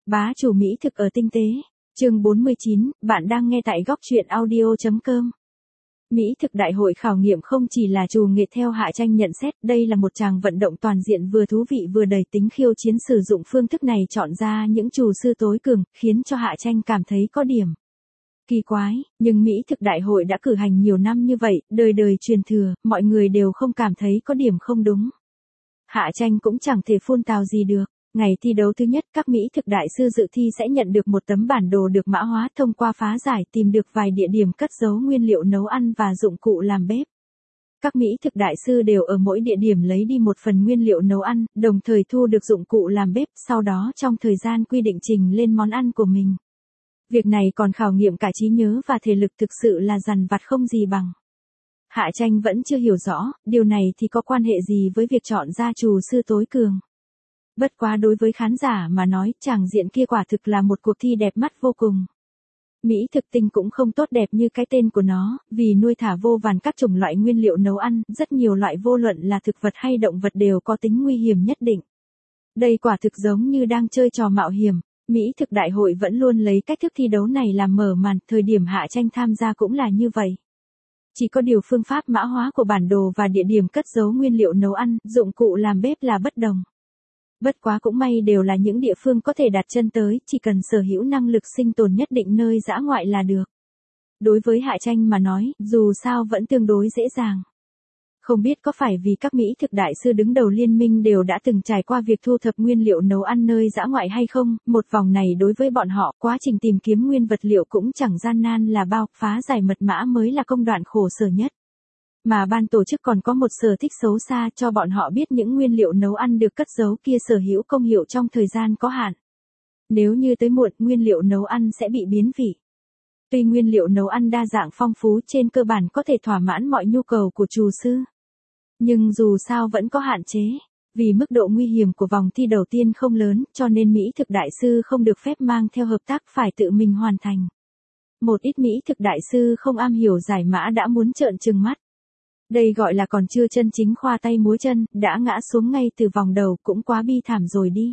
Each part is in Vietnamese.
Bá chủ mỹ thực ở tinh tế. Chương 49, bạn đang nghe tại góc truyện audio.com. Mỹ thực đại hội khảo nghiệm không chỉ là trù nghệ theo Hạ Tranh nhận xét, đây là một tràng vận động toàn diện vừa thú vị vừa đầy tính khiêu chiến, sử dụng phương thức này chọn ra những trù sư tối cường, khiến cho Hạ Tranh cảm thấy có điểm kỳ quái, nhưng Mỹ thực đại hội đã cử hành nhiều năm như vậy, đời đời truyền thừa, mọi người đều không cảm thấy có điểm không đúng. Hạ Tranh cũng chẳng thể phun tào gì được. Ngày thi đấu thứ nhất, các Mỹ thực đại sư dự thi sẽ nhận được một tấm bản đồ được mã hóa, thông qua phá giải tìm được vài địa điểm cất giấu nguyên liệu nấu ăn và dụng cụ làm bếp. Các Mỹ thực đại sư đều ở mỗi địa điểm lấy đi một phần nguyên liệu nấu ăn, đồng thời thu được dụng cụ làm bếp, sau đó trong thời gian quy định trình lên món ăn của mình. Việc này còn khảo nghiệm cả trí nhớ và thể lực, thực sự là dằn vặt không gì bằng. Hạ Tranh vẫn chưa hiểu rõ, điều này thì có quan hệ gì với việc chọn ra trù sư tối cường. Bất quá đối với khán giả mà nói, tràng diện kia quả thực là một cuộc thi đẹp mắt vô cùng. Mỹ thực tinh cũng không tốt đẹp như cái tên của nó, vì nuôi thả vô vàn các chủng loại nguyên liệu nấu ăn, rất nhiều loại vô luận là thực vật hay động vật đều có tính nguy hiểm nhất định. Đây quả thực giống như đang chơi trò mạo hiểm. Mỹ thực đại hội vẫn luôn lấy cách thức thi đấu này làm mở màn, thời điểm Hạ Tranh tham gia cũng là như vậy. Chỉ có điều phương pháp mã hóa của bản đồ và địa điểm cất giấu nguyên liệu nấu ăn, dụng cụ làm bếp là bất đồng. Bất quá cũng may đều là những địa phương có thể đặt chân tới, chỉ cần sở hữu năng lực sinh tồn nhất định nơi dã ngoại là được. Đối với Hạ Tranh mà nói, dù sao vẫn tương đối dễ dàng. Không biết có phải vì các Mỹ thực đại sư đứng đầu liên minh đều đã từng trải qua việc thu thập nguyên liệu nấu ăn nơi dã ngoại hay không, một vòng này đối với bọn họ, quá trình tìm kiếm nguyên vật liệu cũng chẳng gian nan là bao, phá giải mật mã mới là công đoạn khổ sở nhất. Mà ban tổ chức còn có một sở thích xấu xa, cho bọn họ biết những nguyên liệu nấu ăn được cất giấu kia sở hữu công hiệu trong thời gian có hạn. Nếu như tới muộn, nguyên liệu nấu ăn sẽ bị biến vị. Tuy nguyên liệu nấu ăn đa dạng phong phú, trên cơ bản có thể thỏa mãn mọi nhu cầu của trù sư. Nhưng dù sao vẫn có hạn chế. Vì mức độ nguy hiểm của vòng thi đầu tiên không lớn, cho nên Mỹ thực đại sư không được phép mang theo hợp tác, phải tự mình hoàn thành. Một ít Mỹ thực đại sư không am hiểu giải mã đã muốn trợn trừng mắt. Đây gọi là còn chưa chân chính khoa tay múa chân, đã ngã xuống ngay từ vòng đầu, cũng quá bi thảm rồi đi.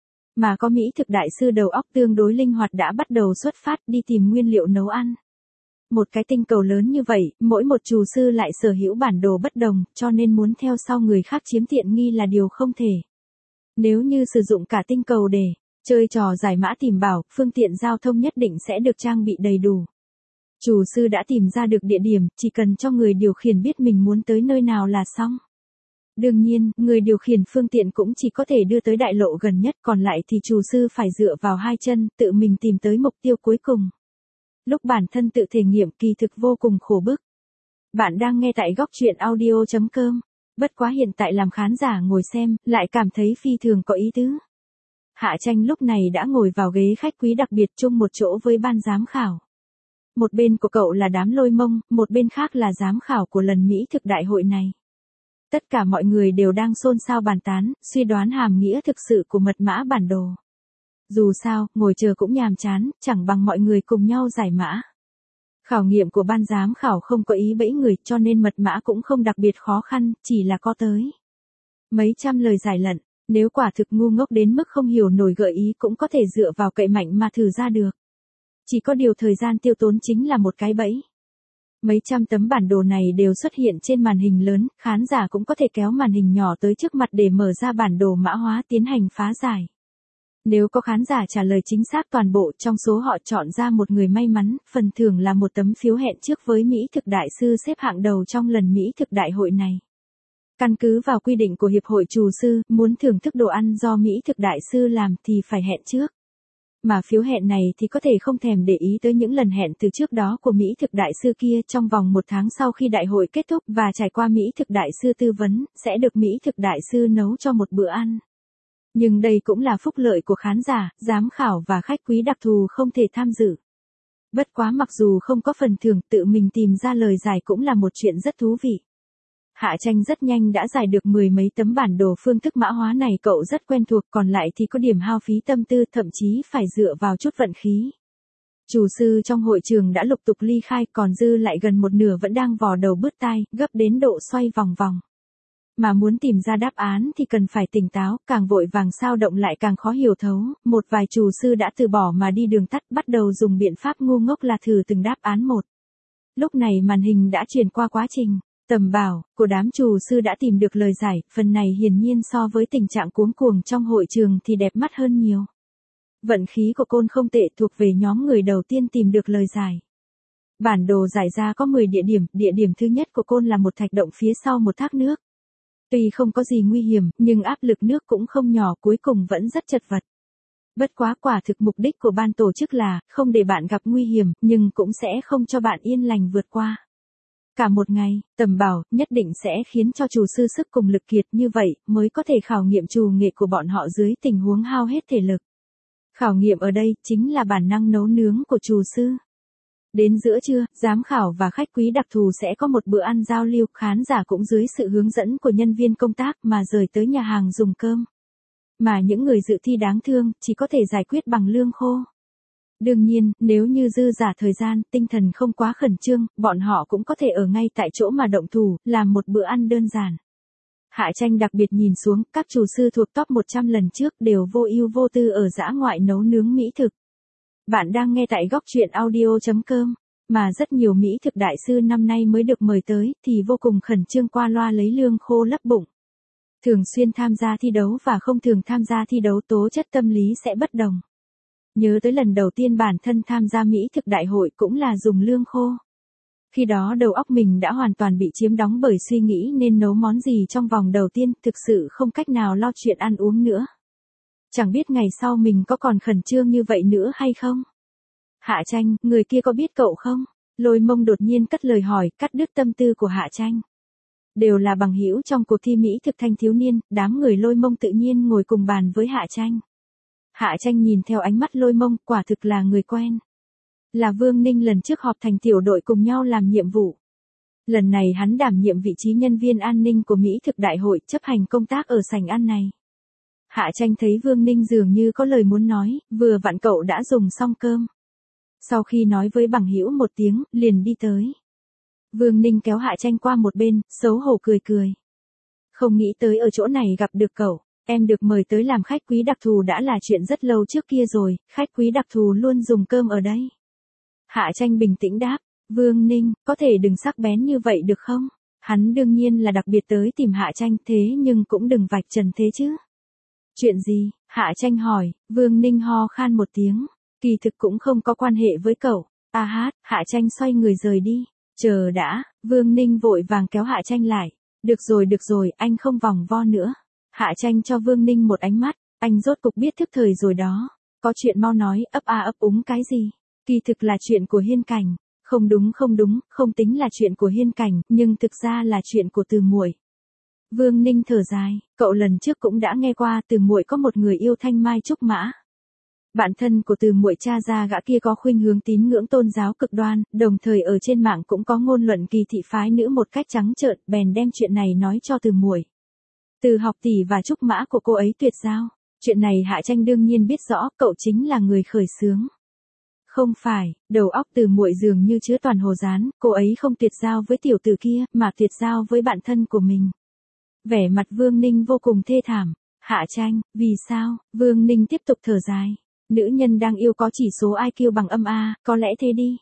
Mà có Mỹ thực đại sư đầu óc tương đối linh hoạt đã bắt đầu xuất phát đi tìm nguyên liệu nấu ăn. Một cái tinh cầu lớn như vậy, mỗi một trù sư lại sở hữu bản đồ bất đồng, cho nên muốn theo sau người khác chiếm tiện nghi là điều không thể. Nếu như sử dụng cả tinh cầu để chơi trò giải mã tìm bảo, phương tiện giao thông nhất định sẽ được trang bị đầy đủ. Trù sư đã tìm ra được địa điểm, chỉ cần cho người điều khiển biết mình muốn tới nơi nào là xong. Đương nhiên, người điều khiển phương tiện cũng chỉ có thể đưa tới đại lộ gần nhất, còn lại thì trù sư phải dựa vào hai chân, tự mình tìm tới mục tiêu cuối cùng. Lúc bản thân tự thể nghiệm kỳ thực vô cùng khổ bức. Bạn đang nghe tại góc truyện audio.com. Bất quá hiện tại làm khán giả ngồi xem, lại cảm thấy phi thường có ý tứ. Hạ Tranh lúc này đã ngồi vào ghế khách quý đặc biệt chung một chỗ với ban giám khảo. Một bên của cậu là đám lôi mông, một bên khác là giám khảo của lần Mỹ thực đại hội này. Tất cả mọi người đều đang xôn xao bàn tán, suy đoán hàm nghĩa thực sự của mật mã bản đồ. Dù sao, ngồi chờ cũng nhàm chán, chẳng bằng mọi người cùng nhau giải mã. Khảo nghiệm của ban giám khảo không có ý bẫy người, cho nên mật mã cũng không đặc biệt khó khăn, chỉ là có tới mấy trăm lời giải lận. Nếu quả thực ngu ngốc đến mức không hiểu nổi gợi ý cũng có thể dựa vào cậy mạnh mà thử ra được. Chỉ có điều thời gian tiêu tốn chính là một cái bẫy. Mấy trăm tấm bản đồ này đều xuất hiện trên màn hình lớn, khán giả cũng có thể kéo màn hình nhỏ tới trước mặt để mở ra bản đồ mã hóa tiến hành phá giải. Nếu có khán giả trả lời chính xác toàn bộ, trong số họ chọn ra một người may mắn, phần thưởng là một tấm phiếu hẹn trước với Mỹ thực đại sư xếp hạng đầu trong lần Mỹ thực đại hội này. Căn cứ vào quy định của Hiệp hội Trù sư, muốn thưởng thức đồ ăn do Mỹ thực đại sư làm thì phải hẹn trước. Mà phiếu hẹn này thì có thể không thèm để ý tới những lần hẹn từ trước đó của Mỹ thực đại sư kia, trong vòng 1 tháng sau khi đại hội kết thúc và trải qua Mỹ thực đại sư tư vấn, sẽ được Mỹ thực đại sư nấu cho một bữa ăn. Nhưng đây cũng là phúc lợi của khán giả, giám khảo và khách quý đặc thù không thể tham dự. Bất quá mặc dù không có phần thưởng, tự mình tìm ra lời giải cũng là một chuyện rất thú vị. Hạ Tranh rất nhanh đã giải được 10 mấy tấm bản đồ, phương thức mã hóa này cậu rất quen thuộc, còn lại thì có điểm hao phí tâm tư, thậm chí phải dựa vào chút vận khí. Trù sư trong hội trường đã lục tục ly khai, còn dư lại gần một nửa vẫn đang vò đầu bứt tai, gấp đến độ xoay vòng vòng. Mà muốn tìm ra đáp án thì cần phải tỉnh táo, càng vội vàng sao động lại càng khó hiểu thấu, một vài trù sư đã từ bỏ mà đi đường tắt bắt đầu dùng biện pháp ngu ngốc là thử từng đáp án một. Lúc này màn hình đã chuyển qua quá trình tầm bảo của đám trù sư đã tìm được lời giải, phần này hiển nhiên so với tình trạng cuống cuồng trong hội trường thì đẹp mắt hơn nhiều. Vận khí của Côn không tệ, thuộc về nhóm người đầu tiên tìm được lời giải. Bản đồ giải ra có 10 địa điểm thứ nhất của Côn là một thạch động phía sau một thác nước. Tuy không có gì nguy hiểm, nhưng áp lực nước cũng không nhỏ, cuối cùng vẫn rất chật vật. Bất quá quả thực mục đích của ban tổ chức là, không để bạn gặp nguy hiểm, nhưng cũng sẽ không cho bạn yên lành vượt qua. Cả một ngày, tầm bảo, nhất định sẽ khiến cho trù sư sức cùng lực kiệt, như vậy, mới có thể khảo nghiệm trù nghệ của bọn họ dưới tình huống hao hết thể lực. Khảo nghiệm ở đây, chính là bản năng nấu nướng của trù sư. Đến giữa trưa, giám khảo và khách quý đặc thù sẽ có một bữa ăn giao lưu, khán giả cũng dưới sự hướng dẫn của nhân viên công tác mà rời tới nhà hàng dùng cơm. Mà những người dự thi đáng thương, chỉ có thể giải quyết bằng lương khô. Đương nhiên, nếu như dư giả thời gian, tinh thần không quá khẩn trương, bọn họ cũng có thể ở ngay tại chỗ mà động thủ, làm một bữa ăn đơn giản. Hạ Tranh đặc biệt nhìn xuống, các chủ sư thuộc top 100 lần trước đều vô ưu vô tư ở dã ngoại nấu nướng mỹ thực. Bạn đang nghe tại góc truyện audio.com, mà rất nhiều mỹ thực đại sư năm nay mới được mời tới, thì vô cùng khẩn trương qua loa lấy lương khô lấp bụng. Thường xuyên tham gia thi đấu và không thường tham gia thi đấu tố chất tâm lý sẽ bất đồng. Nhớ tới lần đầu tiên bản thân tham gia mỹ thực đại hội cũng là dùng lương khô. Khi đó đầu óc mình đã hoàn toàn bị chiếm đóng bởi suy nghĩ nên nấu món gì trong vòng đầu tiên, thực sự không cách nào lo chuyện ăn uống nữa. Chẳng biết ngày sau mình có còn khẩn trương như vậy nữa hay không? Hạ Tranh, người kia có biết cậu không? Lôi Mông đột nhiên cất lời hỏi, cắt đứt tâm tư của Hạ Tranh. Đều là bằng hữu trong cuộc thi mỹ thực thanh thiếu niên, đám người Lôi Mông tự nhiên ngồi cùng bàn với Hạ Tranh. Hạ Tranh nhìn theo ánh mắt Lôi Mông, quả thực là người quen. Là Vương Ninh lần trước họp thành tiểu đội cùng nhau làm nhiệm vụ. Lần này hắn đảm nhiệm vị trí nhân viên an ninh của mỹ thực đại hội, chấp hành công tác ở sảnh ăn này. Hạ Tranh thấy Vương Ninh dường như có lời muốn nói, vừa vặn cậu đã dùng xong cơm. Sau khi nói với bằng hữu một tiếng, liền đi tới. Vương Ninh kéo Hạ Tranh qua một bên, xấu hổ cười cười. Không nghĩ tới ở chỗ này gặp được cậu, em được mời tới làm khách quý đặc thù đã là chuyện rất lâu trước kia rồi, khách quý đặc thù luôn dùng cơm ở đây. Hạ Tranh bình tĩnh đáp, Vương Ninh, có thể đừng sắc bén như vậy được không? Hắn đương nhiên là đặc biệt tới tìm Hạ Tranh, thế nhưng cũng đừng vạch trần thế chứ. Chuyện gì? Hạ Tranh hỏi. Vương Ninh ho khan một tiếng. Kỳ thực cũng không có quan hệ với cậu. A hát, Hạ Tranh xoay người rời đi. Chờ đã, Vương Ninh vội vàng kéo Hạ Tranh lại. Được rồi, anh không vòng vo nữa. Hạ Tranh cho Vương Ninh một ánh mắt, anh rốt cục biết thức thời rồi đó. Có chuyện mau nói, ấp a ấp úng cái gì? Kỳ thực là chuyện của Hiên Cảnh. Không đúng, không tính là chuyện của Hiên Cảnh, nhưng thực ra là chuyện của Từ Muội. Vương Ninh thở dài, cậu lần trước cũng đã nghe qua Từ Muội có một người yêu thanh mai trúc mã. Bạn thân của Từ Muội cha ra gã kia có khuynh hướng tín ngưỡng tôn giáo cực đoan, đồng thời ở trên mạng cũng có ngôn luận kỳ thị phái nữ một cách trắng trợn, bèn đem chuyện này nói cho Từ Muội. Từ học tỷ và trúc mã của cô ấy tuyệt giao. Chuyện này Hạ Tranh đương nhiên biết rõ, cậu chính là người khởi xướng. Không phải, đầu óc Từ Muội dường như chứa toàn hồ dán, cô ấy không tuyệt giao với tiểu tử kia, mà tuyệt giao với bạn thân của mình. Vẻ mặt Vương Ninh vô cùng thê thảm. Hạ Tranh, vì sao? Vương Ninh tiếp tục thở dài. Nữ nhân đang yêu có chỉ số IQ bằng âm A, có lẽ thế đi.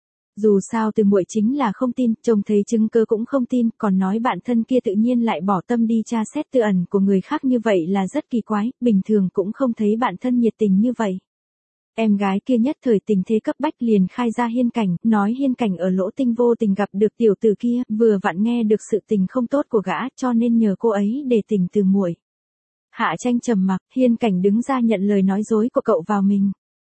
Dù sao Từ Muội chính là không tin, trông thấy chứng cứ cũng không tin, còn nói bạn thân kia tự nhiên lại bỏ tâm đi tra xét tư ẩn của người khác như vậy là rất kỳ quái, bình thường cũng không thấy bạn thân nhiệt tình như vậy. Em gái kia nhất thời tình thế cấp bách liền khai ra Hiên Cảnh, nói Hiên Cảnh ở Lỗ Tinh vô tình gặp được tiểu tử kia, vừa vặn nghe được sự tình không tốt của gã, cho nên nhờ cô ấy để tình Từ Muội. Hạ Tranh trầm mặc, Hiên Cảnh đứng ra nhận lời nói dối của cậu vào mình.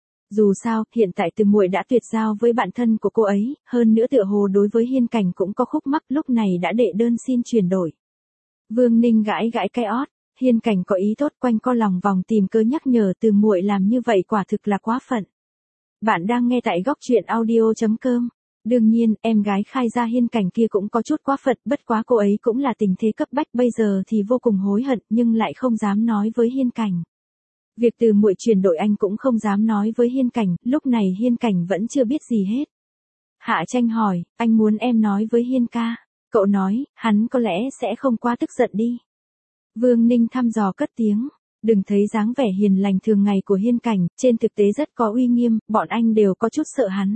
Dù sao, hiện tại Từ Muội đã tuyệt giao với bạn thân của cô ấy, hơn nữa tựa hồ đối với Hiên Cảnh cũng có khúc mắc, lúc này đã đệ đơn xin chuyển đổi. Vương Ninh gãi cái ót. Hiên Cảnh có ý tốt, quanh co lòng vòng tìm cớ nhắc nhở Từ Muội làm như vậy quả thực là quá phận. Bạn đang nghe tại góc truyện audio.com. Đương nhiên, em gái khai ra Hiên Cảnh kia cũng có chút quá phận, bất quá cô ấy cũng là tình thế cấp bách bây giờ thì vô cùng hối hận nhưng lại không dám nói với Hiên Cảnh. Việc Từ Muội chuyển đổi anh cũng không dám nói với Hiên Cảnh, lúc này Hiên Cảnh vẫn chưa biết gì hết. Hạ Tranh hỏi, anh muốn em nói với Hiên ca. Cậu nói, hắn có lẽ sẽ không quá tức giận đi. Vương Ninh thăm dò cất tiếng. Đừng thấy dáng vẻ hiền lành thường ngày của Hiên Cảnh, trên thực tế rất có uy nghiêm, bọn anh đều có chút sợ hắn.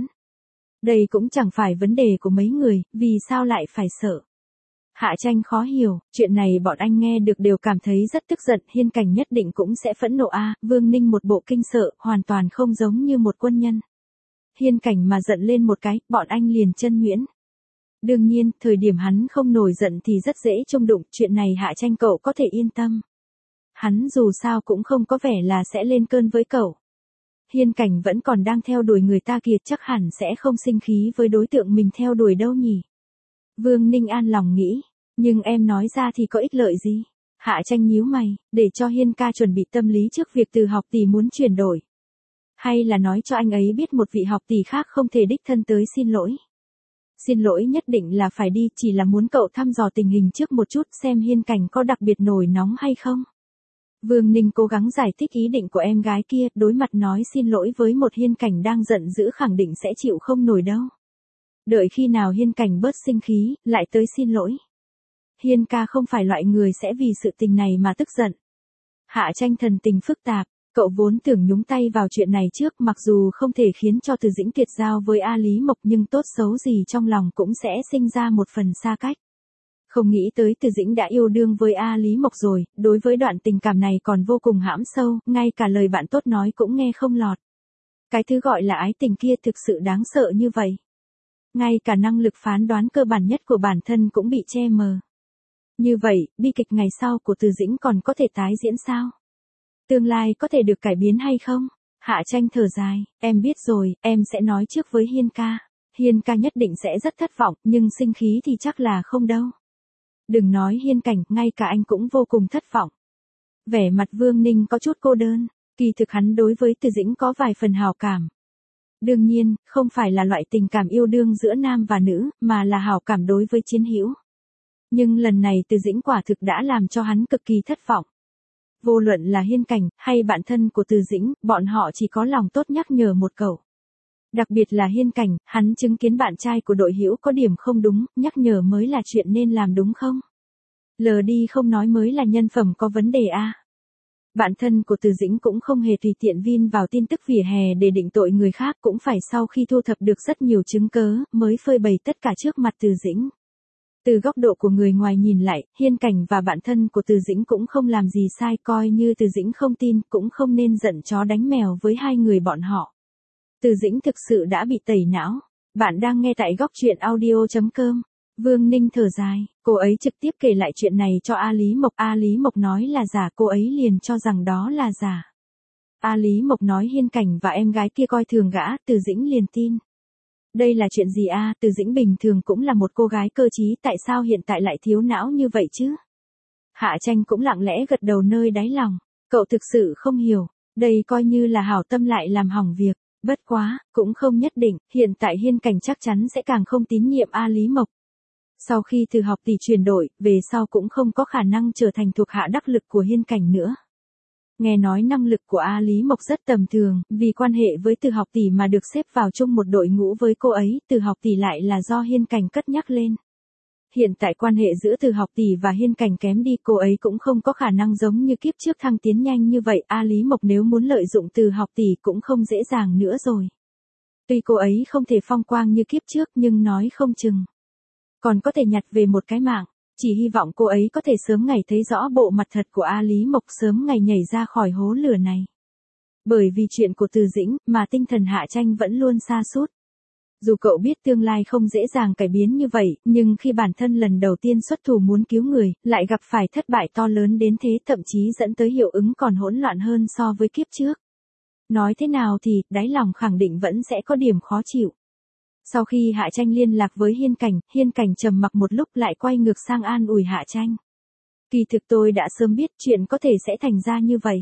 Đây cũng chẳng phải vấn đề của mấy người, vì sao lại phải sợ. Hạ Tranh khó hiểu, chuyện này bọn anh nghe được đều cảm thấy rất tức giận, Hiên Cảnh nhất định cũng sẽ phẫn nộ a. Vương Ninh một bộ kinh sợ, hoàn toàn không giống như một quân nhân. Hiên Cảnh mà giận lên một cái, bọn anh liền chân nhuyễn. Đương nhiên, thời điểm hắn không nổi giận thì rất dễ trông đụng, chuyện này Hạ Tranh cậu có thể yên tâm. Hắn dù sao cũng không có vẻ là sẽ lên cơn với cậu. Hiên Cảnh vẫn còn đang theo đuổi người ta kia, chắc hẳn sẽ không sinh khí với đối tượng mình theo đuổi đâu nhỉ. Vương Ninh an lòng nghĩ, nhưng em nói ra thì có ích lợi gì? Hạ Tranh nhíu mày, để cho Hiên ca chuẩn bị tâm lý trước việc Từ học tỷ muốn chuyển đổi. Hay là nói cho anh ấy biết một vị học tỷ khác không thể đích thân tới xin lỗi. Xin lỗi nhất định là phải đi, chỉ là muốn cậu thăm dò tình hình trước một chút xem Hiên Cảnh có đặc biệt nổi nóng hay không. Vương Ninh cố gắng giải thích ý định của em gái kia, đối mặt nói xin lỗi với một Hiên Cảnh đang giận dữ khẳng định sẽ chịu không nổi đâu. Đợi khi nào Hiên Cảnh bớt sinh khí, lại tới xin lỗi. Hiên ca không phải loại người sẽ vì sự tình này mà tức giận. Hạ Tranh thần tình phức tạp, cậu vốn tưởng nhúng tay vào chuyện này trước, mặc dù không thể khiến cho Từ Dĩnh tuyệt giao với A Lý Mộc nhưng tốt xấu gì trong lòng cũng sẽ sinh ra một phần xa cách. Không nghĩ tới Từ Dĩnh đã yêu đương với A Lý Mộc rồi, đối với đoạn tình cảm này còn vô cùng hãm sâu, ngay cả lời bạn tốt nói cũng nghe không lọt. Cái thứ gọi là ái tình kia thực sự đáng sợ như vậy. Ngay cả năng lực phán đoán cơ bản nhất của bản thân cũng bị che mờ. Như vậy, bi kịch ngày sau của Từ Dĩnh còn có thể tái diễn sao? Tương lai có thể được cải biến hay không? Hạ Tranh thở dài, em biết rồi, em sẽ nói trước với Hiên ca. Hiên ca nhất định sẽ rất thất vọng, nhưng sinh khí thì chắc là không đâu. Đừng nói Hiên Cảnh, ngay cả anh cũng vô cùng thất vọng. Vẻ mặt Vương Ninh có chút cô đơn, kỳ thực hắn đối với Từ Dĩnh có vài phần hào cảm. Đương nhiên, không phải là loại tình cảm yêu đương giữa nam và nữ, mà là hào cảm đối với chiến hữu. Nhưng lần này Từ Dĩnh quả thực đã làm cho hắn cực kỳ thất vọng. Vô luận là Hiên Cảnh, hay bạn thân của Từ Dĩnh, bọn họ chỉ có lòng tốt nhắc nhở một câu. Đặc biệt là Hiên Cảnh, hắn chứng kiến bạn trai của đội hữu có điểm không đúng, nhắc nhở mới là chuyện nên làm đúng không? Lờ đi không nói mới là nhân phẩm có vấn đề a. Bạn thân của Từ Dĩnh cũng không hề tùy tiện vin vào tin tức vỉa hè để định tội người khác, cũng phải sau khi thu thập được rất nhiều chứng cớ, mới phơi bày tất cả trước mặt Từ Dĩnh. Từ góc độ của người ngoài nhìn lại, Hiên Cảnh và bạn thân của Từ Dĩnh cũng không làm gì sai, coi như Từ Dĩnh không tin, cũng không nên giận chó đánh mèo với hai người bọn họ. Từ Dĩnh thực sự đã bị tẩy não. Bạn đang nghe tại góc truyện audio.com. Vương Ninh thở dài, cô ấy trực tiếp kể lại chuyện này cho A Lý Mộc. A Lý Mộc nói là giả, cô ấy liền cho rằng đó là giả. A Lý Mộc nói Hiên Cảnh và em gái kia coi thường gã, Từ Dĩnh liền tin. Đây là chuyện gì a? Từ Dĩnh bình thường cũng là một cô gái cơ trí, tại sao hiện tại lại thiếu não như vậy chứ? Hạ Tranh cũng lặng lẽ gật đầu nơi đáy lòng. Cậu thực sự không hiểu, đây coi như là hảo tâm lại làm hỏng việc. Bất quá, cũng không nhất định, hiện tại Hiên Cảnh chắc chắn sẽ càng không tín nhiệm A Lý Mộc. Sau khi Từ học tỷ chuyển đổi, về sau cũng không có khả năng trở thành thuộc hạ đắc lực của Hiên Cảnh nữa. Nghe nói năng lực của A Lý Mộc rất tầm thường, vì quan hệ với Từ học tỷ mà được xếp vào chung một đội ngũ với cô ấy, Từ học tỷ lại là do Hiên Cảnh cất nhắc lên. Hiện tại quan hệ giữa Từ học tỷ và Hiên Cảnh kém đi, cô ấy cũng không có khả năng giống như kiếp trước thăng tiến nhanh như vậy, A Lý Mộc nếu muốn lợi dụng Từ học tỷ cũng không dễ dàng nữa rồi. Tuy cô ấy không thể phong quang như kiếp trước nhưng nói không chừng còn có thể nhặt về một cái mạng, chỉ hy vọng cô ấy có thể sớm ngày thấy rõ bộ mặt thật của A Lý Mộc, sớm ngày nhảy ra khỏi hố lửa này. Bởi vì chuyện của Từ Dĩnh mà tinh thần Hạ Tranh vẫn luôn sa sút. Dù cậu biết tương lai không dễ dàng cải biến như vậy, nhưng khi bản thân lần đầu tiên xuất thủ muốn cứu người, lại gặp phải thất bại to lớn đến thế, thậm chí dẫn tới hiệu ứng còn hỗn loạn hơn so với kiếp trước. Nói thế nào thì, đáy lòng khẳng định vẫn sẽ có điểm khó chịu. Sau khi Hạ Tranh liên lạc với Hiên Cảnh trầm mặc một lúc lại quay ngược sang an ủi Hạ Tranh. Kỳ thực tôi đã sớm biết chuyện có thể sẽ thành ra như vậy.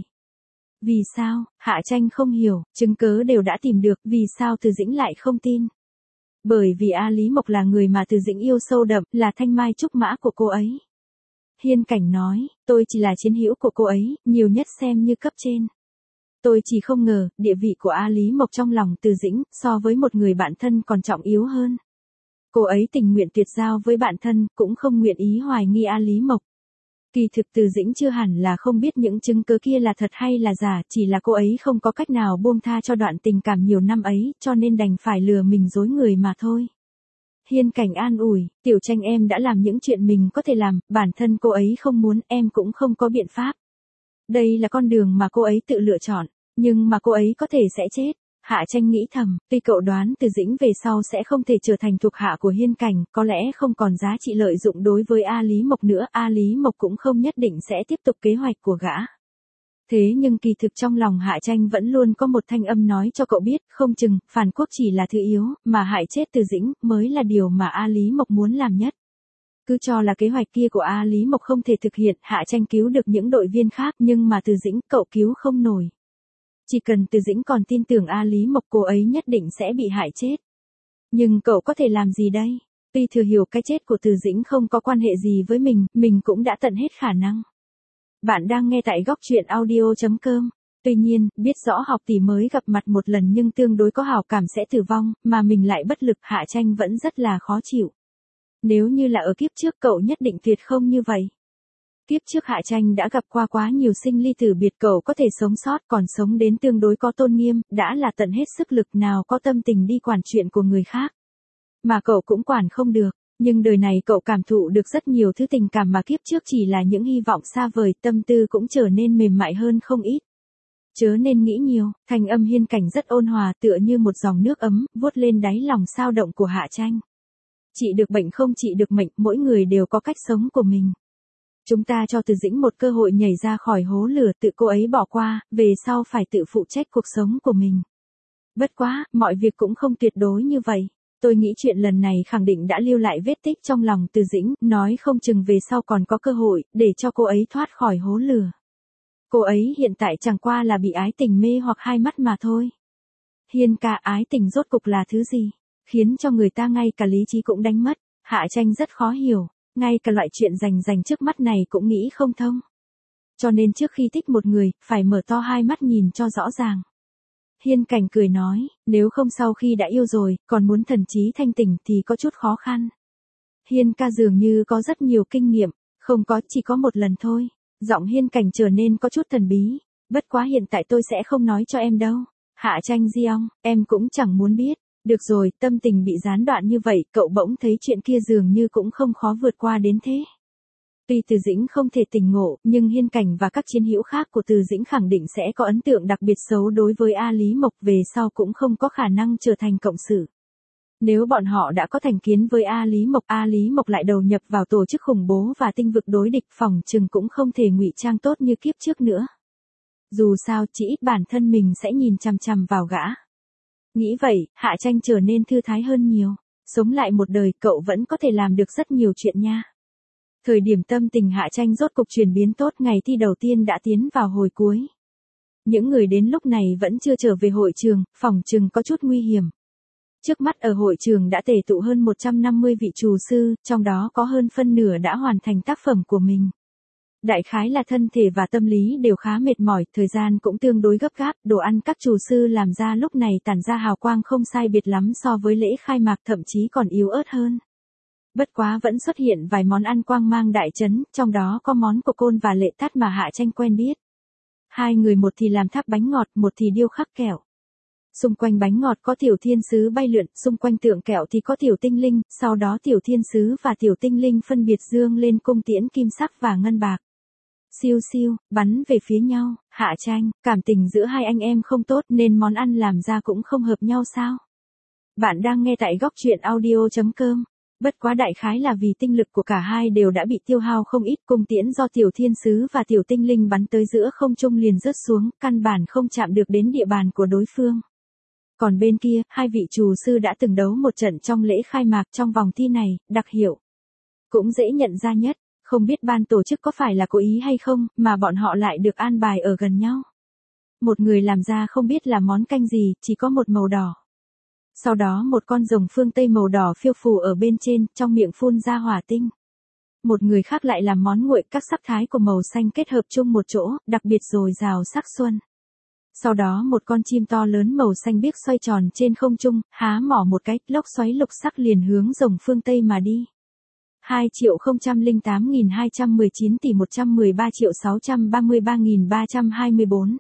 Vì sao? Hạ Tranh không hiểu, chứng cớ đều đã tìm được, vì sao Từ Dĩnh lại không tin? Bởi vì A Lý Mộc là người mà Từ Dĩnh yêu sâu đậm, là thanh mai trúc mã của cô ấy. Hiên Cảnh nói, tôi chỉ là chiến hữu của cô ấy, nhiều nhất xem như cấp trên. Tôi chỉ không ngờ, địa vị của A Lý Mộc trong lòng Từ Dĩnh, so với một người bạn thân còn trọng yếu hơn. Cô ấy tình nguyện tuyệt giao với bạn thân, cũng không nguyện ý hoài nghi A Lý Mộc. Kỳ thực Từ Dĩnh chưa hẳn là không biết những chứng cứ kia là thật hay là giả, chỉ là cô ấy không có cách nào buông tha cho đoạn tình cảm nhiều năm ấy, cho nên đành phải lừa mình dối người mà thôi. Hiên Cảnh an ủi, Tiểu Tranh em đã làm những chuyện mình có thể làm, bản thân cô ấy không muốn, em cũng không có biện pháp. Đây là con đường mà cô ấy tự lựa chọn, nhưng mà cô ấy có thể sẽ chết. Hạ Tranh nghĩ thầm, tuy cậu đoán Từ Dĩnh về sau sẽ không thể trở thành thuộc hạ của Hiên Cảnh, có lẽ không còn giá trị lợi dụng đối với A Lý Mộc nữa, A Lý Mộc cũng không nhất định sẽ tiếp tục kế hoạch của gã. Thế nhưng kỳ thực trong lòng Hạ Tranh vẫn luôn có một thanh âm nói cho cậu biết, không chừng, phản quốc chỉ là thứ yếu, mà hại chết Từ Dĩnh, mới là điều mà A Lý Mộc muốn làm nhất. Cứ cho là kế hoạch kia của A Lý Mộc không thể thực hiện, Hạ Tranh cứu được những đội viên khác, nhưng mà Từ Dĩnh cậu cứu không nổi. Chỉ cần Từ Dĩnh còn tin tưởng A Lý Mộc, cô ấy nhất định sẽ bị hại chết. Nhưng cậu có thể làm gì đây? Tuy thừa hiểu cái chết của Từ Dĩnh không có quan hệ gì với mình cũng đã tận hết khả năng. Bạn đang nghe tại góc truyện audio.com. Tuy nhiên, biết rõ học tỷ mới gặp mặt một lần nhưng tương đối có hảo cảm sẽ tử vong, mà mình lại bất lực, Hạ Tranh vẫn rất là khó chịu. Nếu như là ở kiếp trước cậu nhất định tuyệt không như vậy. Kiếp trước Hạ Tranh đã gặp qua quá nhiều sinh ly tử biệt, cậu có thể sống sót, còn sống đến tương đối có tôn nghiêm, đã là tận hết sức lực, nào có tâm tình đi quản chuyện của người khác. Mà cậu cũng quản không được, nhưng đời này cậu cảm thụ được rất nhiều thứ tình cảm mà kiếp trước chỉ là những hy vọng xa vời, tâm tư cũng trở nên mềm mại hơn không ít. Chớ nên nghĩ nhiều, thanh âm Hiên Cảnh rất ôn hòa, tựa như một dòng nước ấm, vuốt lên đáy lòng sao động của Hạ Tranh. Trị được bệnh không trị được mệnh, mỗi người đều có cách sống của mình. Chúng ta cho Từ Dĩnh một cơ hội nhảy ra khỏi hố lửa, tự cô ấy bỏ qua, về sau phải tự phụ trách cuộc sống của mình. Bất quá, mọi việc cũng không tuyệt đối như vậy. Tôi nghĩ chuyện lần này khẳng định đã lưu lại vết tích trong lòng Từ Dĩnh, nói không chừng về sau còn có cơ hội, để cho cô ấy thoát khỏi hố lửa. Cô ấy hiện tại chẳng qua là bị ái tình mê hoặc hai mắt mà thôi. Hiên ca, ái tình rốt cục là thứ gì? Khiến cho người ta ngay cả lý trí cũng đánh mất. Hạ Tranh rất khó hiểu, ngay cả loại chuyện rành trước mắt này cũng nghĩ không thông. Cho nên trước khi thích một người, phải mở to hai mắt nhìn cho rõ ràng. Hiên Cảnh cười nói, nếu không sau khi đã yêu rồi, còn muốn thần trí thanh tỉnh thì có chút khó khăn. Hiên ca dường như có rất nhiều kinh nghiệm, không có, chỉ có một lần thôi. Giọng Hiên Cảnh trở nên có chút thần bí, bất quá hiện tại tôi sẽ không nói cho em đâu. Hạ Tranh Diong, em cũng chẳng muốn biết. Được rồi, tâm tình bị gián đoạn như vậy, cậu bỗng thấy chuyện kia dường như cũng không khó vượt qua đến thế. Tuy Từ Dĩnh không thể tỉnh ngộ, nhưng Hiên Cảnh và các chiến hữu khác của Từ Dĩnh khẳng định sẽ có ấn tượng đặc biệt xấu đối với A Lý Mộc, về sau cũng không có khả năng trở thành cộng sự. Nếu bọn họ đã có thành kiến với A Lý Mộc lại đầu nhập vào tổ chức khủng bố và tinh vực đối địch, phòng chừng cũng không thể ngụy trang tốt như kiếp trước nữa. Dù sao, chỉ ít bản thân mình sẽ nhìn chằm chằm vào gã. Nghĩ vậy, Hạ Tranh trở nên thư thái hơn nhiều. Sống lại một đời, cậu vẫn có thể làm được rất nhiều chuyện nha. Thời điểm tâm tình Hạ Tranh rốt cục chuyển biến tốt, ngày thi đầu tiên đã tiến vào hồi cuối. Những người đến lúc này vẫn chưa trở về hội trường, phòng chừng có chút nguy hiểm. Trước mắt ở hội trường đã tề tụ hơn 150 vị trù sư, trong đó có hơn phân nửa đã hoàn thành tác phẩm của mình. Đại khái là thân thể và tâm lý đều khá mệt mỏi, thời gian cũng tương đối gấp gáp, đồ ăn các trù sư làm ra lúc này tản ra hào quang không sai biệt lắm so với lễ khai mạc, thậm chí còn yếu ớt hơn. Bất quá vẫn xuất hiện vài món ăn quang mang đại chấn, trong đó có món của Côn và Lệ Tát mà Hạ Tranh quen biết. Hai người một thì làm tháp bánh ngọt, một thì điêu khắc kẹo. Xung quanh bánh ngọt có tiểu thiên sứ bay lượn, xung quanh tượng kẹo thì có tiểu tinh linh, sau đó tiểu thiên sứ và tiểu tinh linh phân biệt dương lên cung tiễn kim sắc và ngân bạc. Siêu siêu, bắn về phía nhau. Hạ Tranh, cảm tình giữa hai anh em không tốt nên món ăn làm ra cũng không hợp nhau sao? Bạn đang nghe tại góc truyện audio.com. Bất quá đại khái là vì tinh lực của cả hai đều đã bị tiêu hao không ít, cung tiễn do tiểu thiên sứ và tiểu tinh linh bắn tới giữa không trung liền rớt xuống, căn bản không chạm được đến địa bàn của đối phương. Còn bên kia, hai vị trù sư đã từng đấu một trận trong lễ khai mạc, trong vòng thi này, đặc hiệu cũng dễ nhận ra nhất. Không biết ban tổ chức có phải là cố ý hay không, mà bọn họ lại được an bài ở gần nhau. Một người làm ra không biết là món canh gì, chỉ có một màu đỏ. Sau đó một con rồng phương Tây màu đỏ phiêu phù ở bên trên, trong miệng phun ra hỏa tinh. Một người khác lại làm món nguội, các sắc thái của màu xanh kết hợp chung một chỗ, đặc biệt dồi dào sắc xuân. Sau đó một con chim to lớn màu xanh biếc xoay tròn trên không trung, há mỏ một cái, lốc xoáy lục sắc liền hướng rồng phương Tây mà đi. 2.008.219 tỷ 113.633.324.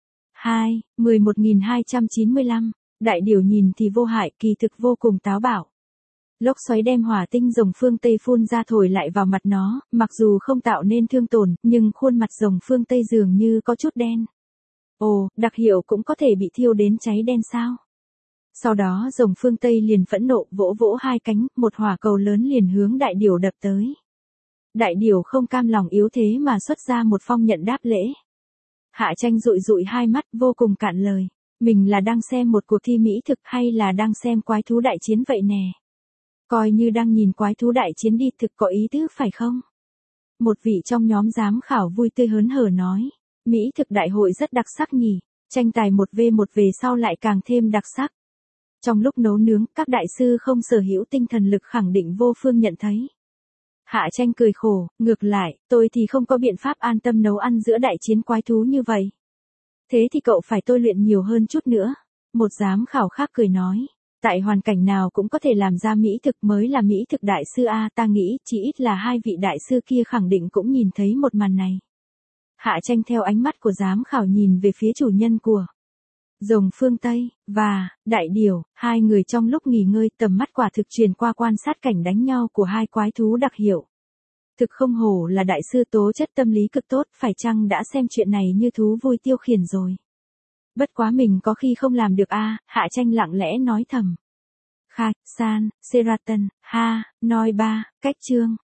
11.295. Đại điểu nhìn thì vô hại, kỳ thực vô cùng táo bạo. Lốc xoáy đem hỏa tinh rồng phương Tây phun ra thổi lại vào mặt nó, mặc dù không tạo nên thương tổn, nhưng khuôn mặt rồng phương Tây dường như có chút đen. Ồ, đặc hiệu cũng có thể bị thiêu đến cháy đen sao? Sau đó rồng phương Tây liền phẫn nộ vỗ vỗ hai cánh, một hỏa cầu lớn liền hướng đại điểu đập tới. Đại điểu không cam lòng yếu thế mà xuất ra một phong nhận đáp lễ. Hạ Tranh dụi dụi hai mắt vô cùng cạn lời. Mình là đang xem một cuộc thi mỹ thực hay là đang xem quái thú đại chiến vậy nè? Coi như đang nhìn quái thú đại chiến đi, thực có ý tứ phải không? Một vị trong nhóm giám khảo vui tươi hớn hở nói. Mỹ thực đại hội rất đặc sắc nhỉ, tranh tài 1v1 về sau lại càng thêm đặc sắc. Trong lúc nấu nướng, các đại sư không sở hữu tinh thần lực khẳng định vô phương nhận thấy. Hạ Tranh cười khổ, ngược lại, tôi thì không có biện pháp an tâm nấu ăn giữa đại chiến quái thú như vậy. Thế thì cậu phải tôi luyện nhiều hơn chút nữa. Một giám khảo khác cười nói. Tại hoàn cảnh nào cũng có thể làm ra mỹ thực mới là mỹ thực đại sư A, ta nghĩ chỉ ít là hai vị đại sư kia khẳng định cũng nhìn thấy một màn này. Hạ Tranh theo ánh mắt của giám khảo nhìn về phía chủ nhân của rồng phương Tây, và đại điểu, hai người trong lúc nghỉ ngơi tầm mắt quả thực truyền qua quan sát cảnh đánh nhau của hai quái thú đặc hiệu. Thực không hổ là đại sư tố chất tâm lý cực tốt, phải chăng đã xem chuyện này như thú vui tiêu khiển rồi. Bất quá mình có khi không làm được a. Hạ Tranh lặng lẽ nói thầm. Kha, San, Seraton, Ha, Noi Ba, cách chương.